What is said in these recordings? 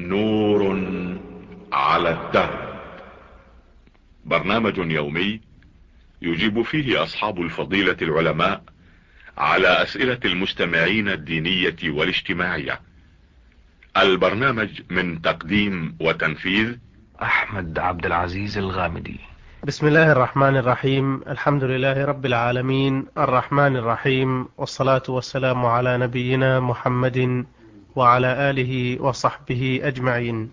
نور على الدرب. برنامج يومي يجيب فيه أصحاب الفضيلة العلماء على أسئلة المستمعين الدينية والاجتماعية. البرنامج من تقديم وتنفيذ أحمد عبد العزيز الغامدي. بسم الله الرحمن الرحيم. الحمد لله رب العالمين الرحمن الرحيم، والصلاة والسلام على نبينا محمد وعلى آله وصحبه أجمعين.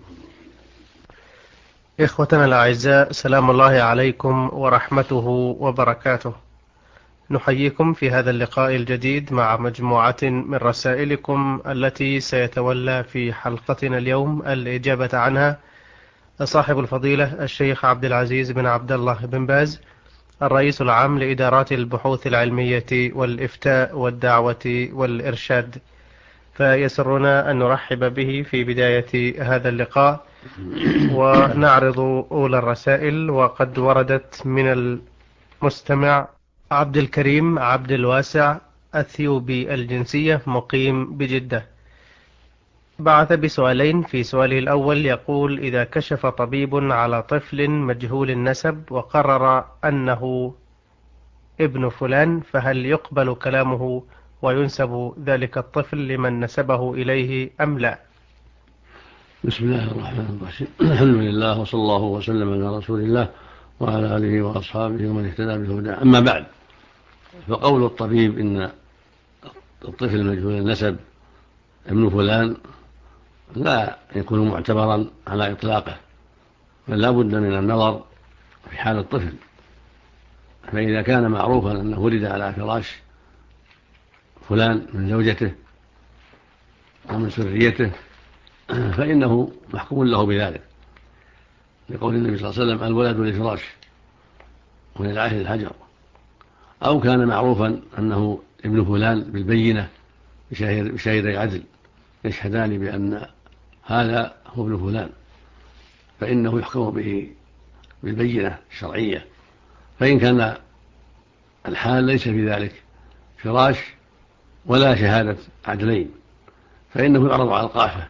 إخوتنا الأعزاء، سلام الله عليكم ورحمته وبركاته. نحييكم في هذا اللقاء الجديد مع مجموعة من رسائلكم التي سيتولى في حلقتنا اليوم الإجابة عنها صاحب الفضيلة الشيخ عبد العزيز بن عبد الله بن باز، الرئيس العام لإدارات البحوث العلمية والإفتاء والدعوة والإرشاد. فيسرنا أن نرحب به في بداية هذا اللقاء ونعرض أولى الرسائل، وقد وردت من المستمع عبد الكريم عبد الواسع أثيوبي الجنسية، مقيم بجدة. بعث بسؤالين. في سؤاله الأول يقول: إذا كشف طبيب على طفل مجهول النسب وقرر أنه ابن فلان، فهل يقبل كلامه وينسب ذلك الطفل لمن نسبه إليه أم لا؟ بسم الله الرحمن الرحيم. الحمد لله وصلى الله وسلم على رسول الله وعلى آله وأصحابه ومن اهتدى بهداه. أما بعد، فقول الطبيب إن الطفل مجهول النسب ابن فلان لا يكون معتبرا على إطلاقه، بل لا بد من النظر في حال الطفل. فإذا كان معروفا أنه ولد على فراش فلان من زوجته ومن سريته فإنه محكوم له بذلك، لقول النبي صلى الله عليه وسلم: الولد للفراش وللعاهر الحجر. أو كان معروفا أنه ابن فلان بالبينة بشهيدي عدل يشهدان بأن هذا هو ابن فلان، فإنه يحكم به بالبينة الشرعية. فإن كان الحال ليس في ذلك فراش ولا شهادة عدلين، فإنه يعرض على القافة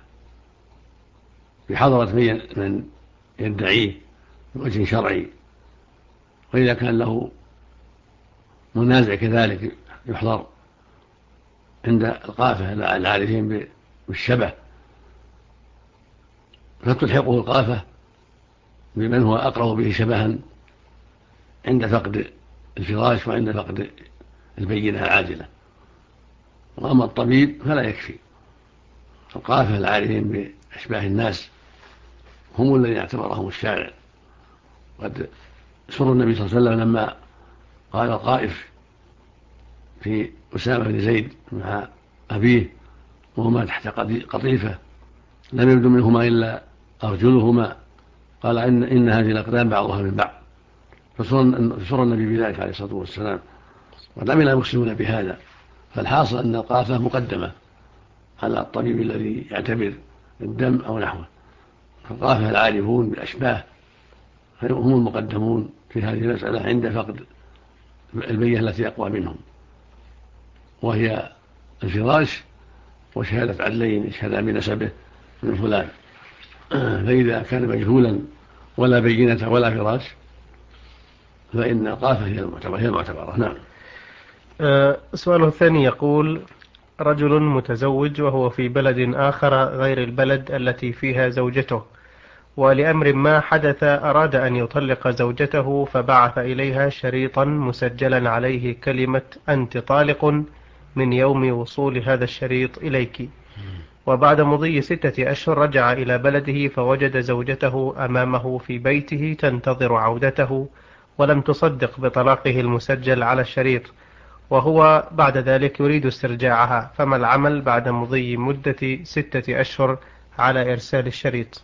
بحضرة من يدعيه بوجه شرعي. وإذا كان له منازع كذلك يحضر عند القافة العارفين بالشبه، فتلحقه القافة بمن هو أقرب به شبها عند فقد الفراش وعند فقد البينة العاجلة. وأما الطبيب فلا يكفي، القافة العارفين بأشباه الناس هم الذين اعتبرهم الشارع. قد سر النبي صلى الله عليه وسلم لما قال القائف في أسامة بن زيد مع أبيه وهما تحت قطيفة لم يبدو منهما إلا أرجلهما، قال إن هذه الأقدام بعضها من بعض، فسر النبي بذلك عليه الصلاة والسلام. وعمل المسلمون بهذا، فالحاصل أن القافة مقدمة على الطبيب الذي يعتبر الدم أو نحوه. فالقافة العارفون بالأشباه هم المقدمون في هذه المسألة عند فقد البينة التي أقوى منهم، وهي الفراش وشهادة عدلين يشهدان بنسبه من فلان. فإذا كان مجهولا ولا بينة ولا فراش فإن القافة هي المعتبرة. نعم. سؤاله الثاني يقول: رجل متزوج وهو في بلد آخر غير البلد التي فيها زوجته، ولأمر ما حدث أراد أن يطلق زوجته، فبعث إليها شريطا مسجلا عليه كلمة أنت طالق من يوم وصول هذا الشريط إليك. وبعد مضي 6 أشهر رجع إلى بلده فوجد زوجته أمامه في بيته تنتظر عودته، ولم تصدق بطلاقه المسجل على الشريط، وهو بعد ذلك يريد استرجاعها. فما العمل بعد مضي مدة 6 أشهر على إرسال الشريط؟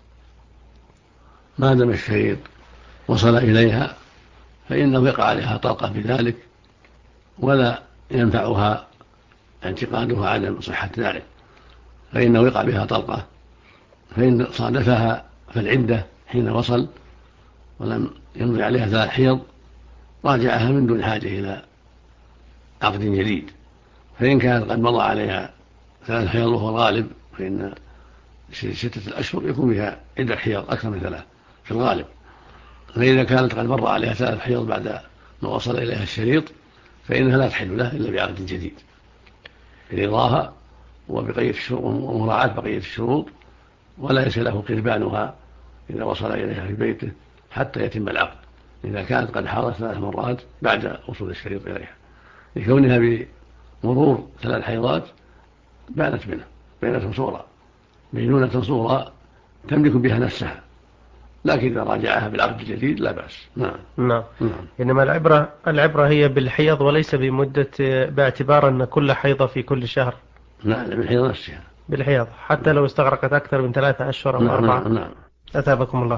ما دام الشريط وصل إليها فإنه يقع عليها طلقة بذلك، ولا ينفعها اعتقادها عدم صحة ذلك، فإنه يقع بها طلقة. فإن صادفها فالعدة حين وصل ولم يمضي عليها 3 حيض راجعها من دون حاجة إلى عقد جديد. فإن كانت قد مضى عليها 3 حيض وهو الغالب فإن 6 أشهر يكون فيها عدة حيض أكثر من 3 في الغالب. فإذا كانت قد مر عليها 3 حيض بعد ما وصل إليها الشريط فإنها لا تحل له إلا بعقد جديد برضاها ومراعاة بقية الشروط، ولا يسأل له قربانها إذا وصل إليها في بيته حتى يتم العقد إذا كانت قد حاضت 3 مرات بعد وصول الشريط إليها، لكونها بمرور 3 حيضات بانت منه بينونة صغرى تملك بها نفسها، لكن إذا راجعها بالعقد الجديد لا بأس. نعم. إنما العبرة هي بالحيض وليس بمدة، باعتبار أن كل حيضة في كل شهر. نعم، بالحيض نفسها، بالحيض حتى لو استغرقت أكثر من 3 أشهر أو 4. نعم. أثابكم الله.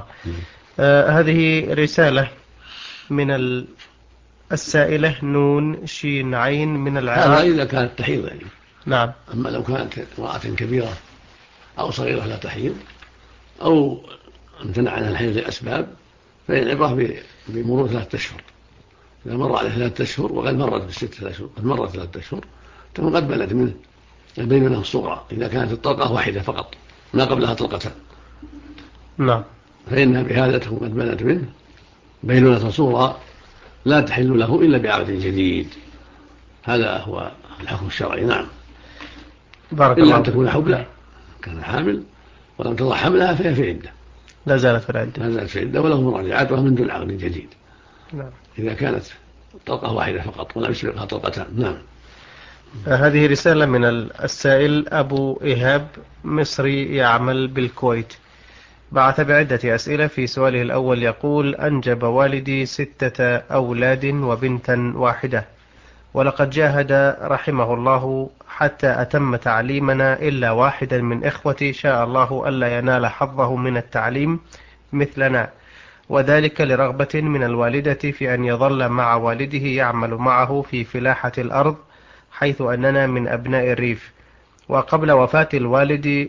هذه رسالة من السائلة نون شين عين من العراق. هذا إذا كانت تحيض يعني. نعم. أما لو كانت امرأة كبيرة أو صغيرة لا تحيض أو امتنع عنها الحيض لأسباب فإن العبرة بمرور 3 أشهر. إذا مر عليه 3 أشهر وقد مرت ب6 أشهر، قد مرت 3 أشهر تكون قد بلت منه البينونة الصغرى إذا كانت الطلقة واحدة فقط ما قبلها طلقتان. نعم. فإنها بهذا تكون قد بلت منه بينونة صغرى لا تحل له إلا بعقد جديد. هذا هو الحكم الشرعي. نعم. بارك إلا الله. أن تكون حبلى كان حامل ولم تضع حملها فهي في عدة، لا زالت في العدة وله مراجعتها من دون عقد جديد. نعم. إذا كانت طلقة واحدة فقط ولا يسبقها طلقتان. نعم. هذه رسالة من السائل أبو إيهاب مصري يعمل بالكويت، بعث بعدة أسئلة. في سؤاله الأول يقول: أنجب والدي 6 أولاد وبنتا واحدة، ولقد جاهد رحمه الله حتى أتم تعليمنا، إلا واحدا من إخوتي شاء الله ألا ينال حظه من التعليم مثلنا، وذلك لرغبة من الوالدة في أن يظل مع والده يعمل معه في فلاحة الأرض، حيث أننا من أبناء الريف. وقبل وفاة الوالد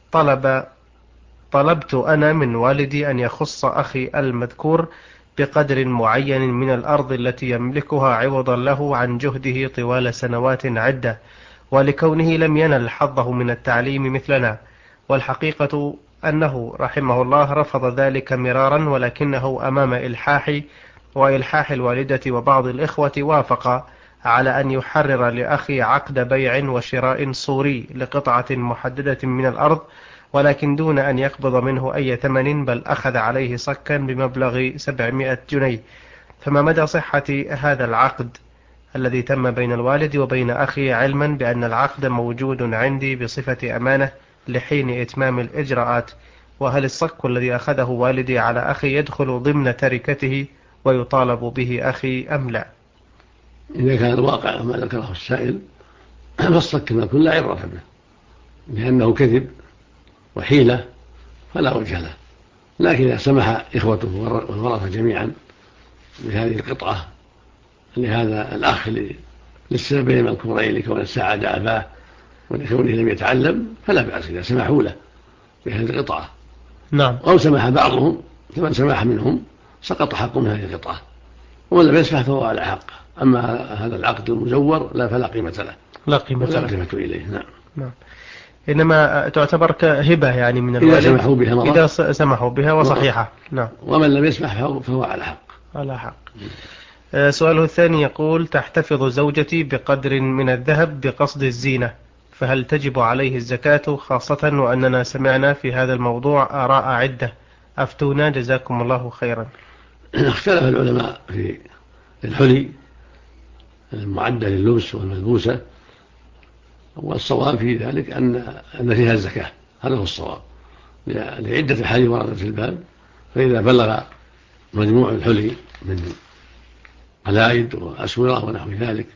طلبت أنا من والدي أن يخص أخي المذكور بقدر معين من الأرض التي يملكها عوضا له عن جهده طوال سنوات عدة، ولكونه لم ينل حظه من التعليم مثلنا. والحقيقة أنه رحمه الله رفض ذلك مرارا، ولكنه أمام إلحاح الوالدة وبعض الإخوة وافق على أن يحرر لأخي عقد بيع وشراء صوري لقطعة محددة من الأرض، ولكن دون أن يقبض منه أي ثمن، بل أخذ عليه صكا بمبلغ 700 جنيه. فما مدى صحة هذا العقد الذي تم بين الوالد وبين أخي، علما بأن العقد موجود عندي بصفة أمانة لحين إتمام الإجراءات؟ وهل الصك الذي أخذه والدي على أخي يدخل ضمن تركته ويطالب به أخي أم لا؟ إذا كان الواقع ما ذكره السائل فالصك المذكور لا عبرة به، لأنه كذب وحيلة فلا وجه له. لكن إذا سمح إخوته والورثة جميعا بهذه القطعة لهذا الأخ للسببين المذكورين، لكون ساعد أباه ولكونه لم يتعلم، فلا بأس إذا سمحوا له بهذه القطعة. نعم. أو سمح بعضهم فمن سمح منهم سقط حق من هذه القطعة، ومن لم يسمح فهو على حق. أما هذا العقد المزور لا، فلا قيمة له، لا قيمة إليه. نعم. إنما تعتبر كهبة يعني من الوالد إذا سمحوا بها وصحيحة. نعم. ومن لم يسمح فهو على حق. سؤاله الثاني يقول: تحتفظ زوجتي بقدر من الذهب بقصد الزينة، فهل تجب عليه الزكاة، خاصة وأننا سمعنا في هذا الموضوع آراء عدة؟ أفتونا جزاكم الله خيرا. اختلف العلماء في الحلي المعدة لللبس والملبوسة، والصواب في ذلك أن فيها الزكاة، هذا هو الصواب لعدة أحاديث وردت في الباب. فإذا بلغ مجموع الحلي من قلائد وأسورة ونحو ذلك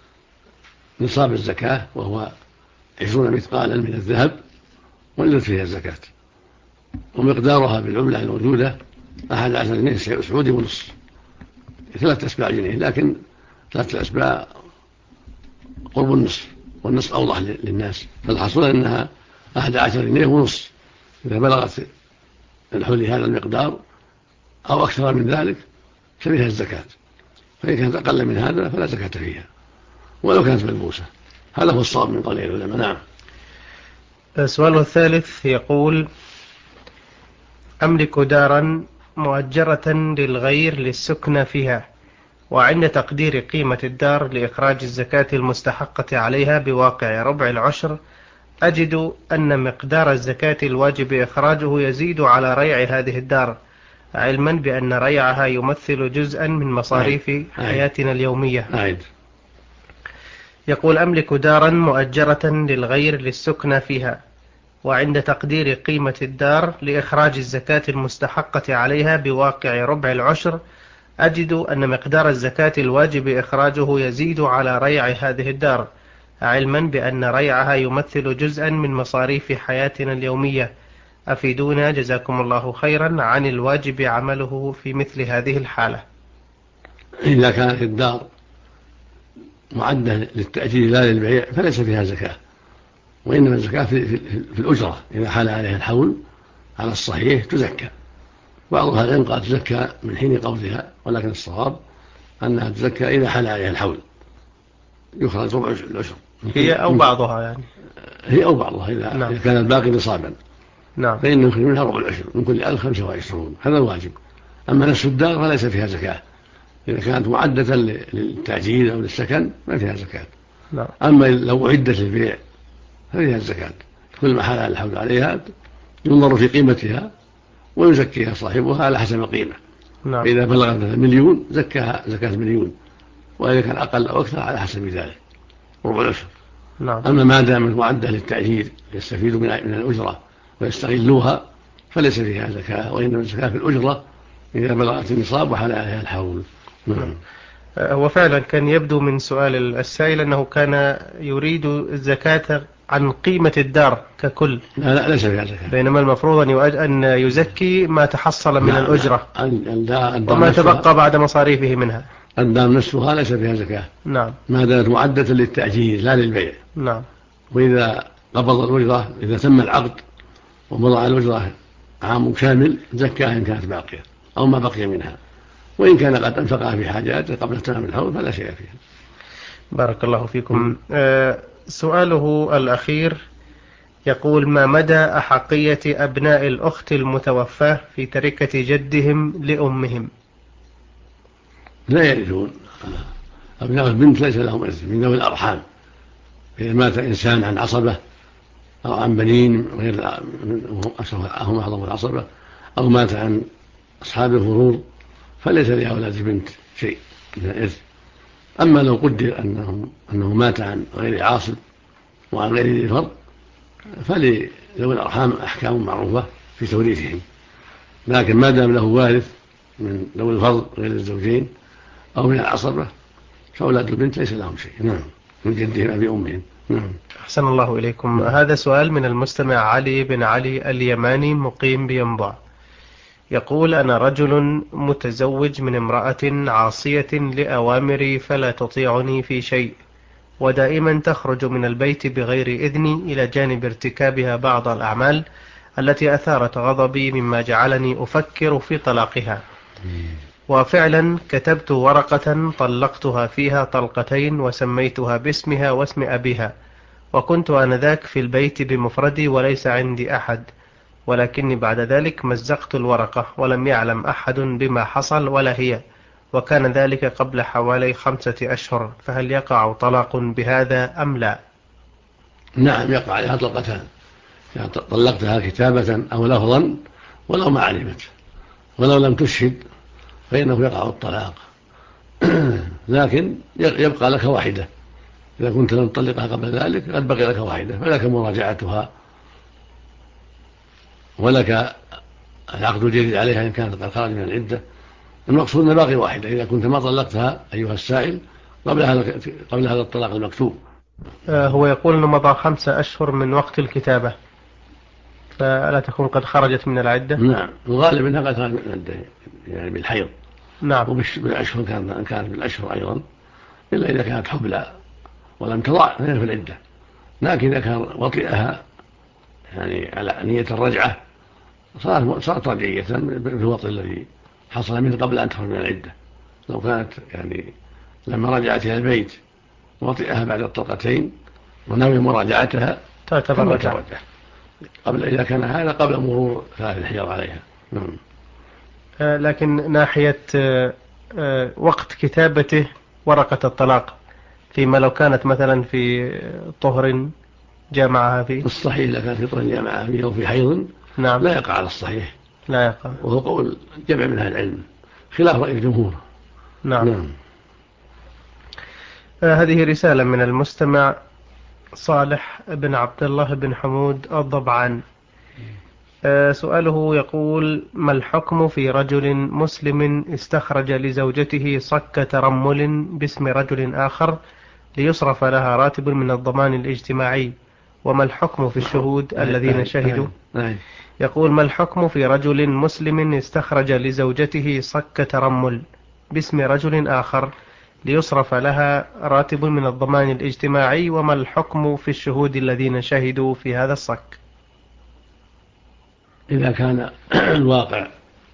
نصاب الزكاة، وهو 20 مثقالا من الذهب، ولدت فيها الزكاة، ومقدارها بالعملة الموجودة 11 جنيه سعودي ونصف، 3 أسباع جنيه، لكن 3 أسباع قرب النصف، والنصف أوضح للناس. فالحصول أنها 11 جنيه ونصف إذا بلغت الحلي هذا المقدار أو أكثر من ذلك ففيها الزكاة. فإن كانت أقل من هذا فلا زكاة فيها ولو كانت ملبوسة. هذا هو الصواب من قول العلماء. نعم. سؤاله الثالث يقول: أملك دارا مؤجرة للغير للسكن فيها، وعند تقدير قيمة الدار لإخراج الزكاة المستحقة عليها بواقع ربع العشر أجد أن مقدار الزكاة الواجب إخراجه يزيد على ريع هذه الدار، علما بأن ريعها يمثل جزءا من مصاريف حياتنا اليومية. يقول: أملك دارا مؤجرة للغير للسكن فيها، وعند تقدير قيمة الدار لإخراج الزكاة المستحقة عليها بواقع ربع العشر أجد أن مقدار الزكاة الواجب إخراجه يزيد على ريع هذه الدار، علما بأن ريعها يمثل جزءا من مصاريف حياتنا اليومية. أفيدونا جزاكم الله خيرا عن الواجب عمله في مثل هذه الحالة. إذا كانت الدار معدة للتأجير لا للبيع فليس فيها زكاة، وإنما الزكاة في الأجرة إذا حال عليها الحول على الصحيح تزكى. بعض أهل العلم قال تزكى من حين قبضها، ولكن الصواب أنها تزكى إذا حال عليها الحول، يخرج ربع العشر. هي أو بعضها يعني؟ هي أو بعضها إذا كان الباقي نصابا فإنه يخرج منها ربع العشر من كل 1025، هذا الواجب. أما نفس الدار فليس فيها زكاة، إذا كانت معدة للتأجير أو للسكن ما فيها زكاة. أما لو أعدت للبيع ففيها الزكاة، كل ما حال الحول عليها ينظر في قيمتها ويزكيها صاحبها على حسب القيمة. إذا بلغت 1,000,000 زكاها زكاة 1,000,000، وإذا كان أقل أو أكثر على حسب ذلك ربع العشر. أما ما دامت معدة للتأجير يستفيدوا من الأجرة ويستغلوها فليس فيها زكاة، وإنما الزكاة في الأجرة إذا بلغت النصاب وحال عليها الحول. هو فعلا كان يبدو من سؤال السائل أنه كان يريد الزكاة عن قيمة الدار ككل. لا ليس فيها زكاة، بينما المفروض أن يزكي ما تحصل من الأجرة وما تبقى بعد مصاريفه منها. الدار نفسها ليس فيها زكاة ما دامت معدة للتأجير لا للبيع. وإذا قبض الأجرة إذا تم العقد ومضى على الأجرة عام كامل زكاها إن كانت باقية أو ما بقي منها، وإن كان قد أنفقها في حاجات قبل تمام الحول فلا شيء فيها. بارك الله فيكم. سؤاله الأخير يقول: ما مدى أحقية أبناء الأخت المتوفاة في تركة جدهم لأمهم؟ لا يرثون. أبناء البنت ليس لهم إرث من ذوي الأرحام. إذا مات إنسان عن عصبة أو عن بنين غير هم أعظم العصبة، أو مات عن أصحاب الفروض فليس لأولاد البنت شيء من الإرث. أما لو قدر أنه مات عن غير عاصب وعن غير ذي فرض فلذوي الأرحام أحكام معروفة في توريثهم، لكن ما دام له وارث من ذوي الفرض غير الزوجين أو من العصبة فأولاد البنت ليس لهم شيء. من جدهم أبي أمهم. أحسن الله إليكم. هذا سؤال من المستمع علي بن علي اليماني مقيم بينبع، يقول: أنا رجل متزوج من امرأة عاصية لأوامري فلا تطيعني في شيء، ودائما تخرج من البيت بغير إذني إلى جانب ارتكابها بعض الأعمال التي أثارت غضبي مما جعلني أفكر في طلاقها. وفعلا كتبت ورقة طلقتها فيها طلقتين وسميتها باسمها واسم أبيها، وكنت آنذاك في البيت بمفردي وليس عندي أحد، ولكني بعد ذلك مزقت الورقة ولم يعلم أحد بما حصل ولا هي، وكان ذلك قبل حوالي 5 أشهر، فهل يقع طلاق بهذا أم لا؟ نعم يقع عليها طلقتان، يعني طلقتها كتابة أو لفظا ولو ما علمت، ولو لم تشهد فإنه يقع الطلاق. لكن يبقى لك واحدة، إذا كنت لم تطلقها قبل ذلك قد بقي لك واحدة، فلك مراجعتها ولك العقد الجديد عليها إن كانت قد خرج من العدة. المقصود أن باقي واحدة إذا كنت ما طلقتها أيها السائل قبل هذا الطلاق المكتوب. هو يقول أنه مضى 5 أشهر من وقت الكتابة، فلا تكون قد خرجت من العدة؟ نعم، الغالب أنها قد خرجت من العدة يعني بالحيض. نعم. وبالأشهر كانت بالأشهر أيضا، إلا إذا كانت حبلى ولم تضع فهي في العدة. لكن إذا كان وطئها يعني على نية الرجعة صارت رجعية بالوطء الذي حصل منه قبل أن تخرج من العدة. لو كانت يعني لما رجعت إلى البيت وطئها بعد الطلقتين ونوي مراجعتها تعتبر رجعة. إذا كان هذا قبل مرور 3 الحيض عليها. لكن ناحية وقت كتابته ورقة الطلاق، فيما لو كانت مثلا في طهر جامعها فيه، الصحيح إذا كان في طهر جامعها فيه أو في حيض نعم لا يقع على الصحيح، لا يقع، وهو قول جمع من أهل العلم خلاف رأي الجمهور. نعم. هذه رسالة من المستمع صالح بن عبد الله بن حمود الضبعان. سؤاله يقول: ما الحكم في رجل مسلم استخرج لزوجته صك ترمل باسم رجل آخر ليصرف لها راتب من الضمان الاجتماعي، وما الحكم في الشهود الذين شهدوا؟ يقول: ما الحكم في رجل مسلم استخرج لزوجته صك ترمل باسم رجل آخر ليصرف لها راتب من الضمان الاجتماعي، وما الحكم في الشهود الذين شهدوا في هذا الصك؟ إذا كان الواقع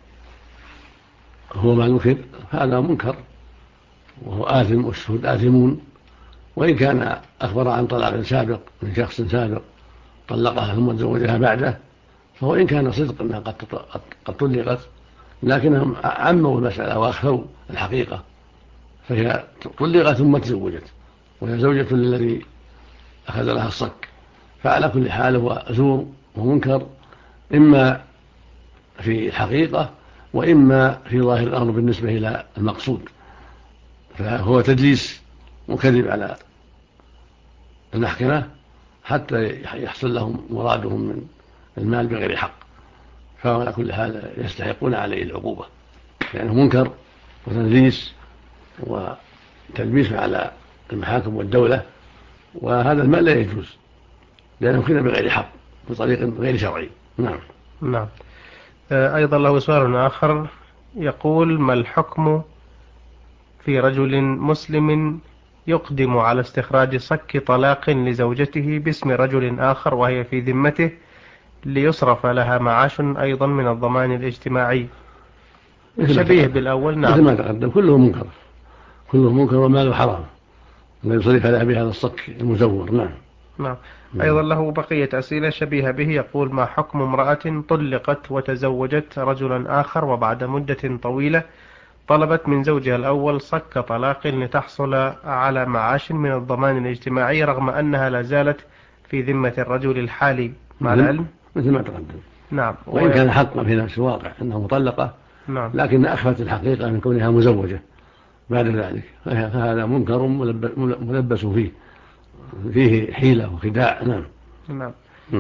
هو ما ذكر هذا منكر وهو آثم والشهود آثمون، وإن كان أخبر عن طلاق سابق من شخص سابق طلقها ثم تزوجها بعده، فهو إن كان صدق أنها قد طلقت لكنهم عموا المسألة وأخفوا الحقيقة، فهي طلقت ثم تزوجت وهي زوجة للذي أخذ لها الصك، فعلى كل حال هو زور ومنكر إما في الحقيقة وإما في ظاهر الأمر بالنسبة إلى المقصود، فهو تدليس وكذب على المحكمة حتى يحصل لهم مرادهم من المال بغير حق، فعلى كل حال يستحقون عليه العقوبة لأنه منكر وتدليس وتلبيس على المحاكم والدولة، وهذا المال لا يجوز لأنه كان بغير حق بطريق غير شرعي. نعم. أيضا له سؤال آخر يقول: ما الحكم في رجل مسلم يقدم على استخراج صك طلاق لزوجته باسم رجل آخر وهي في ذمته ليصرف لها معاش أيضا من الضمان الاجتماعي شبيه بالأول؟ نعم، مثل ما تقدم كله منكر وماله حرام لا يصرف لها بهذا الصك المزور. نعم. أيضا له بقية أسئلة شبيهة به. يقول: ما حكم امرأة طلقت وتزوجت رجلا آخر وبعد مدة طويلة طلبت من زوجها الأول صك طلاق لتحصل على معاش من الضمان الاجتماعي رغم أنها لا زالت في ذمة الرجل الحالي مع العلم؟ مثل ما تقدم. نعم. وإن كان حقا في نفس الواقع أنها مطلقة، نعم، لكن أخفت الحقيقة من كونها مزوجة بعد ذلك، فهذا منكر ملبس فيه حيلة وخداع. نعم.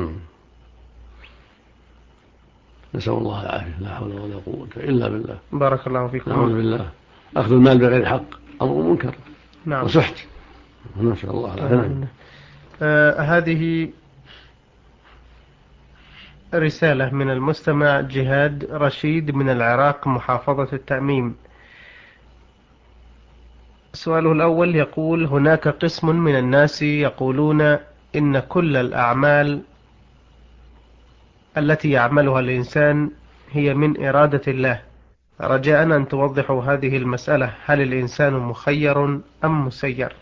نسأل الله العافية، لا حول ولا قوة إلا بالله. بارك الله فيكم. نعوذ بالله. أخذ المال بغير حق أمر منكر. نعم. وسحت. نسأل الله العافية. هذه رسالة من المستمع جهاد رشيد من العراق محافظة التأميم. سؤاله الأول يقول: هناك قسم من الناس يقولون إن كل الأعمال التي يعملها الإنسان هي من إرادة الله، رجاء أن توضحوا هذه المسألة، هل الإنسان مخير أم مسير؟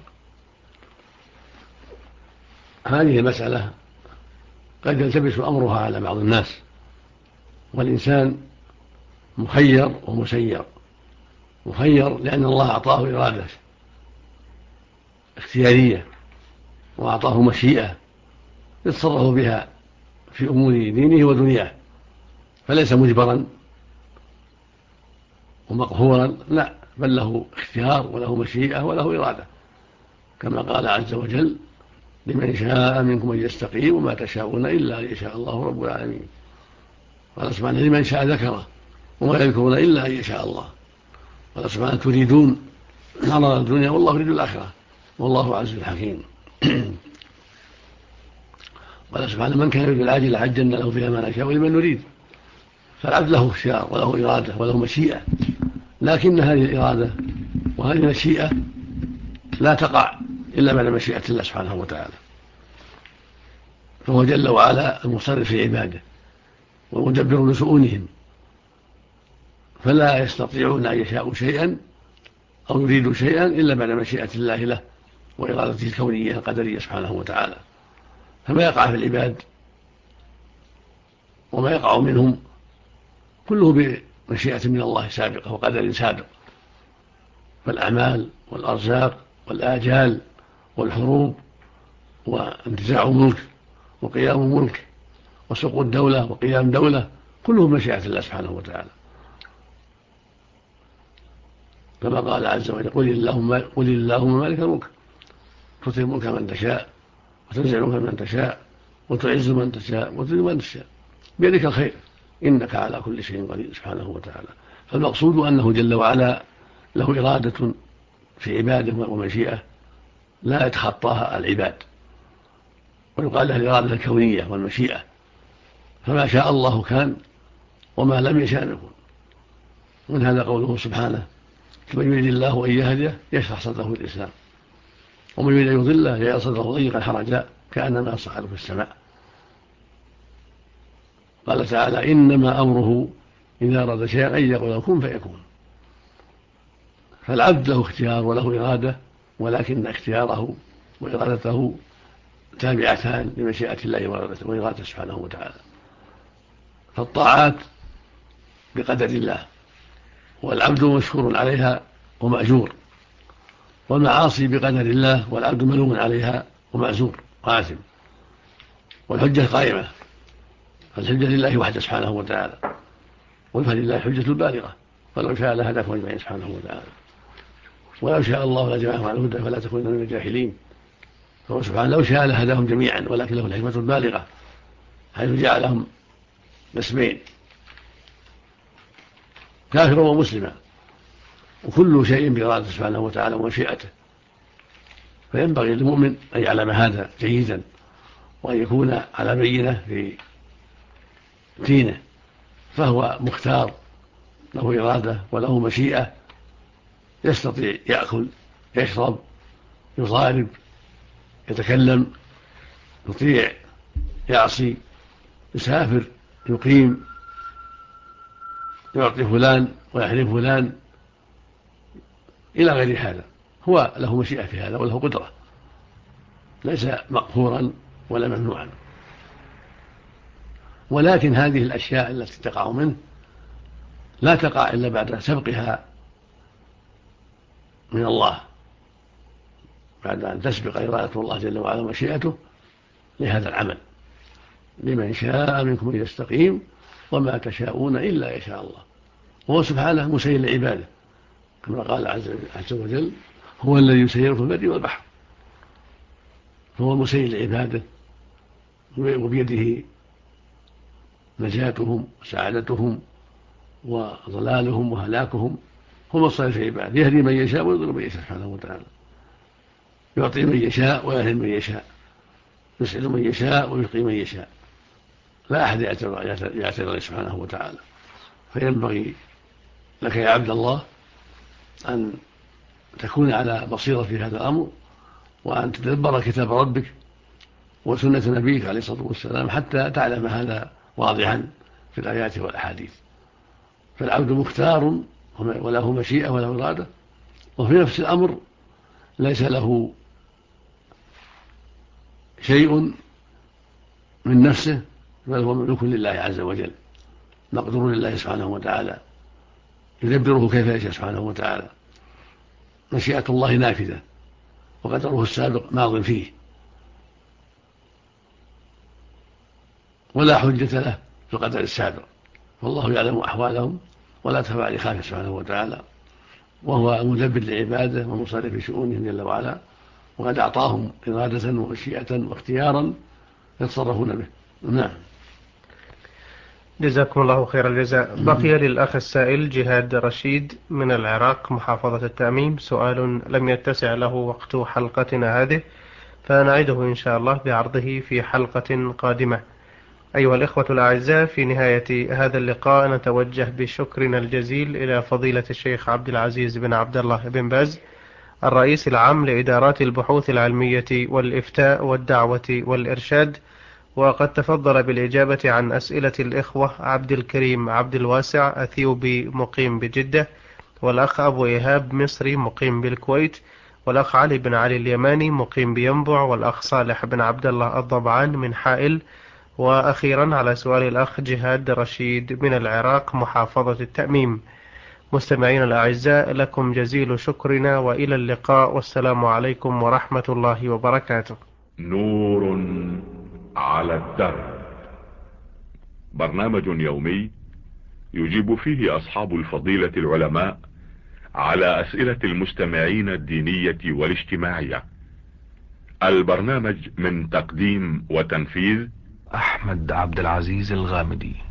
هذه المسألة قد يلتبس أمرها على بعض الناس، والإنسان مخير ومسير. مخير لأن الله أعطاه إرادة اختيارية وأعطاه مشيئة يتصرف بها في أمور دينه ودنياه، فليس مجبرا ومقهورا، لا، بل له اختيار وله مشيئة وله إرادة، كما قال عز وجل: لمن شاء منكم أن يستقيم وما تشاءون إلا أن يشاء الله رب العالمين. قال سبحانه: لمن شاء ذكره وما يذكرون إلا أن يشاء الله. قال سبحانه: تريدون عرض الدنيا والله يريد الآخرة والله عزيز حكيم. قال سبحانه: من كان يريد العاجل عجلنا له فيها ما نشاء ولمن نريد. فالعبد له اختيار وله إرادة وله مشيئة، لكن هذه الإرادة وهذه المشيئة لا تقع إلا بعد مشيئة الله سبحانه وتعالى، فهو جل وعلا المصرف في عباده والمدبر لشؤونهم، فلا يستطيعون أن يشاءوا شيئا أو يريدوا شيئا إلا بعد مشيئة الله له وإرادته الكونية القدرية سبحانه وتعالى. فما يقع في العباد وما يقع منهم كله بمشيئة من الله سابقة وقدر سابق، فالأعمال والأرزاق والآجال والحروب وانتزاع ملك وقيام ملك وسقوط دولة وقيام دولة كله بمشيئة الله سبحانه وتعالى، كما قال عز وجل: قل اللهم مالك الملك تؤتي الملك من تشاء وتنزع الملك من تشاء وتعز من تشاء وتذل من تشاء بيدك الخير إنك على كل شيء قدير سبحانه وتعالى. فالمقصود أنه جل وعلا له إرادة في عباده ومشيئة لا يتخطاها العباد، ويقال لها الإرادة الكونية والمشيئة، فما شاء الله كان وما لم يشاء يكون. ومن هذا قوله سبحانه: من يريد الله أن يهديه يشرح صدره الإسلام، ومن يريد أن يضله يجعل صدره ضيقا حرجا كأنما يصعد في السماء. قال تعالى: إنما أمره إذا أراد شيئا أن يقول له كن فيكون. فالعبد له اختيار وله إرادة، ولكن اختياره وإرادته تابعتان لمشيئة الله وإرادته سبحانه وتعالى. فالطاعات بقدر الله والعبد مشكور عليها ومأجور، والمعاصي بقدر الله والعبد ملوم عليها ومعزور وآثم. والحجة قائمة، فالحجة لله وحده سبحانه وتعالى، فلله حجة البالغة، ولو شاء لهداكم أجمعين سبحانه وتعالى، ولو شاء الله لجمعهم على الهدى فلا تكونن من الجاهلين. فهو سبحانه لو شاء لهداهم جميعا، ولكن له الحكمة البالغة حيث جعلهم قسمين: كافرا ومسلما، وكل شيء بإرادته سبحانه وتعالى ومشيئته. فينبغي للمؤمن أن يعلم هذا جيدا، وأن يكون على بينة في دينه، فهو مختار، له إرادة وله مشيئة، يستطيع يأكل يشرب يضارب يتكلم يطيع يعصي يسافر يقيم يعطي فلان ويحرم فلان إلى غير هذا. هو له مشيئة في هذا وله قدرة، ليس مقهورا ولا ممنوعا. ولكن هذه الأشياء التي تقع منه لا تقع إلا بعد سبقها من الله، بعد أن تسبق إرادة الله جل وعلا ومشيئته لهذا العمل. لمن شاء منكم أن يستقيم وما تشاءون إلا يشاء الله. وهو سبحانه مسير لعباده، كما قال عز وجل: هو الذي يسير في البر والبحر. فهو مسير لعباده، وبيده نجاتهم وسعادتهم وضلالهم وهلاكهم. هو مصير في عباده، يهدي من يشاء ويضل من يشاء سبحانه وتعالى، يعطي من يشاء ويهدي من يشاء، يسعد من يشاء ويشقي من يشاء، لا أحد يعترض عليه سبحانه وتعالى. فينبغي لك يا عبد الله أن تكون على بصيرة في هذا الأمر، وأن تتدبر كتاب ربك وسنة نبيك عليه الصلاة والسلام حتى تعلم هذا واضحا في الآيات والأحاديث. فالعبد مختار وله مشيئة وله إرادة، وفي نفس الأمر ليس له شيء من نفسه، بل هو مملوك لله عز وجل، مقدور لله سبحانه وتعالى، يدبره كيف يشاء سبحانه وتعالى. مشيئة الله نافذة وقدره السابق ماض فيه، ولا حجة له في القدر السابق، والله يعلم أحوالهم ولا تخفى عليه خافية سبحانه وتعالى، وهو مدبر لعباده ومصرف في شؤونهم جل وعلا، وقد أعطاهم إرادة ومشيئة واختيارا يتصرفون به. نعم. جزاكم الله خير الجزاء. بقي للأخ السائل جهاد رشيد من العراق محافظة التأميم سؤال لم يتسع له وقت حلقتنا هذه، فنعيده إن شاء الله بعرضه في حلقة قادمة. أيها الإخوة الأعزاء، في نهاية هذا اللقاء نتوجه بشكرنا الجزيل إلى فضيلة الشيخ عبد العزيز بن عبد الله بن باز، الرئيس العام لإدارات البحوث العلمية والإفتاء والدعوة والإرشاد، وقد تفضل بالإجابة عن أسئلة الإخوة عبد الكريم عبد الواسع أثيوبي مقيم بجدة، والأخ أبو إيهاب مصري مقيم بالكويت، والأخ علي بن علي اليماني مقيم بينبع، والأخ صالح بن عبد الله الضبعان من حائل، وأخيرا على سؤال الأخ جهاد رشيد من العراق محافظة التأميم. مستمعين الأعزاء، لكم جزيل شكرنا وإلى اللقاء، والسلام عليكم ورحمة الله وبركاته. نور على الدرب، برنامج يومي يجيب فيه أصحاب الفضيلة العلماء على أسئلة المستمعين الدينية والاجتماعية. البرنامج من تقديم وتنفيذ أحمد عبد العزيز الغامدي.